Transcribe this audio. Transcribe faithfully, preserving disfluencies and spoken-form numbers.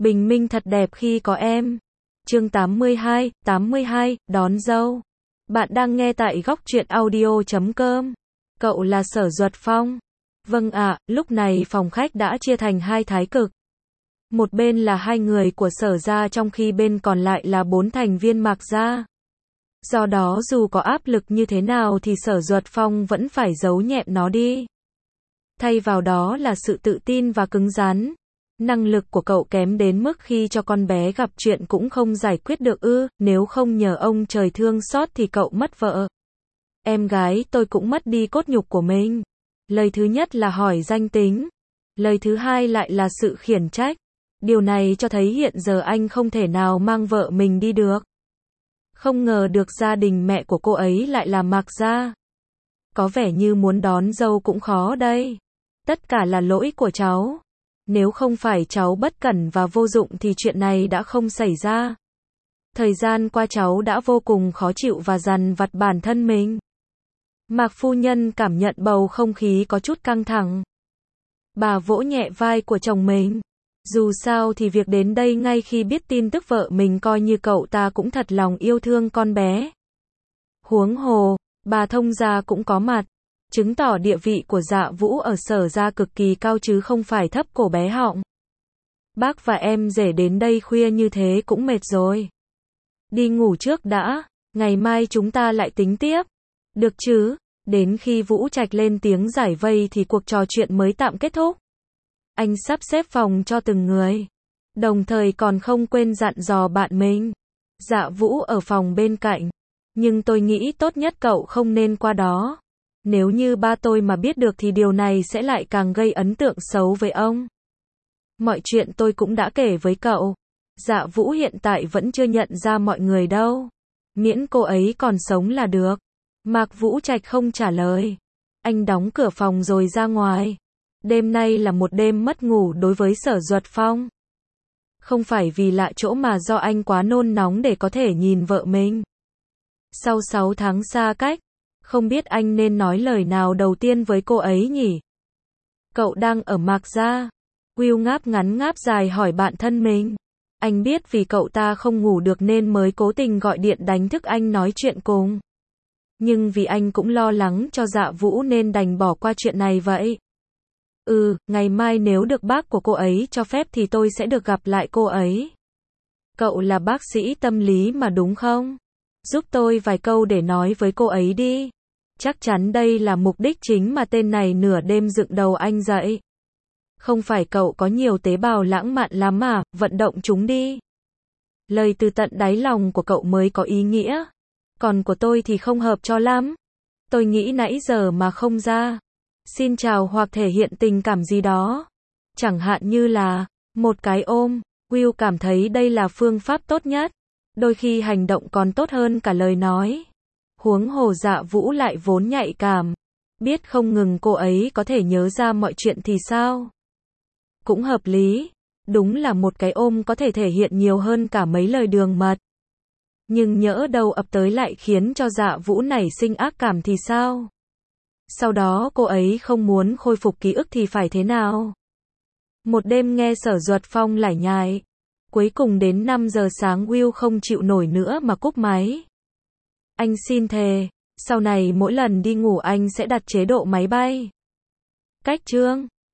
Bình minh thật đẹp khi có em. Chương tám mươi hai, tám mươi hai, đón dâu. Bạn đang nghe tại góc truyện audio chấm com. Cậu là Sở Duật Phong. Vâng ạ, lúc này phòng khách đã chia thành hai thái cực. Một bên là hai người của Sở gia, trong khi bên còn lại là bốn thành viên Mạc gia. Do đó dù có áp lực như thế nào thì Sở Duật Phong vẫn phải giấu nhẹm nó đi. Thay vào đó là sự tự tin và cứng rắn. Năng lực của cậu kém đến mức khi cho con bé gặp chuyện cũng không giải quyết được ư, nếu không nhờ ông trời thương xót thì cậu mất vợ. Em gái tôi cũng mất đi cốt nhục của mình. Lời thứ nhất là hỏi danh tính. Lời thứ hai lại là sự khiển trách. Điều này cho thấy hiện giờ anh không thể nào mang vợ mình đi được. Không ngờ được gia đình mẹ của cô ấy lại là Mạc gia. Có vẻ như muốn đón dâu cũng khó đây. Tất cả là lỗi của cháu. Nếu không phải cháu bất cẩn và vô dụng thì chuyện này đã không xảy ra. Thời gian qua cháu đã vô cùng khó chịu và dằn vặt bản thân mình. Mạc phu nhân cảm nhận bầu không khí có chút căng thẳng. Bà vỗ nhẹ vai của chồng mình. Dù sao thì việc đến đây ngay khi biết tin tức vợ mình coi như cậu ta cũng thật lòng yêu thương con bé. Huống hồ, bà thông gia cũng có mặt. Chứng tỏ địa vị của Dạ Vũ ở Sở gia cực kỳ cao chứ không phải thấp cổ bé họng. Bác và em rể đến đây khuya như thế cũng mệt rồi. Đi ngủ trước đã, ngày mai chúng ta lại tính tiếp. Được chứ? Đến khi Vũ Trạch lên tiếng giải vây thì cuộc trò chuyện mới tạm kết thúc. Anh sắp xếp phòng cho từng người. Đồng thời còn không quên dặn dò bạn mình. Dạ Vũ ở phòng bên cạnh. Nhưng tôi nghĩ tốt nhất cậu không nên qua đó. Nếu như ba tôi mà biết được thì điều này sẽ lại càng gây ấn tượng xấu với ông. Mọi chuyện tôi cũng đã kể với cậu. Dạ Vũ hiện tại vẫn chưa nhận ra mọi người đâu. Miễn cô ấy còn sống là được. Mạc Vũ Trạch không trả lời. Anh đóng cửa phòng rồi ra ngoài. Đêm nay là một đêm mất ngủ đối với Sở Duật Phong. Không phải vì lạ chỗ mà do anh quá nôn nóng để có thể nhìn vợ mình. Sau sáu tháng xa cách, không biết anh nên nói lời nào đầu tiên với cô ấy nhỉ? Cậu đang ở Mạc gia. Will ngáp ngắn ngáp dài hỏi bạn thân mình. Anh biết vì cậu ta không ngủ được nên mới cố tình gọi điện đánh thức anh nói chuyện cùng. Nhưng vì anh cũng lo lắng cho Dạ Vũ nên đành bỏ qua chuyện này vậy. Ừ, ngày mai nếu được bác của cô ấy cho phép thì tôi sẽ được gặp lại cô ấy. Cậu là bác sĩ tâm lý mà đúng không? Giúp tôi vài câu để nói với cô ấy đi. Chắc chắn đây là mục đích chính mà tên này nửa đêm dựng đầu anh dậy. Không phải cậu có nhiều tế bào lãng mạn lắm mà, vận động chúng đi. Lời từ tận đáy lòng của cậu mới có ý nghĩa. Còn của tôi thì không hợp cho lắm. Tôi nghĩ nãy giờ mà không ra. Xin chào hoặc thể hiện tình cảm gì đó. Chẳng hạn như là một cái ôm. Will cảm thấy đây là phương pháp tốt nhất. Đôi khi hành động còn tốt hơn cả lời nói. Huống hồ Dạ Vũ lại vốn nhạy cảm. Biết không ngừng cô ấy có thể nhớ ra mọi chuyện thì sao? Cũng hợp lý. Đúng là một cái ôm có thể thể hiện nhiều hơn cả mấy lời đường mật. Nhưng nhỡ đâu ập tới lại khiến cho Dạ Vũ nảy sinh ác cảm thì sao? Sau đó cô ấy không muốn khôi phục ký ức thì phải thế nào? Một đêm nghe Sở Duật Phong lải nhải. Cuối cùng đến năm giờ sáng Will không chịu nổi nữa mà cúp máy. Anh xin thề, sau này mỗi lần đi ngủ anh sẽ đặt chế độ máy bay. Cách chương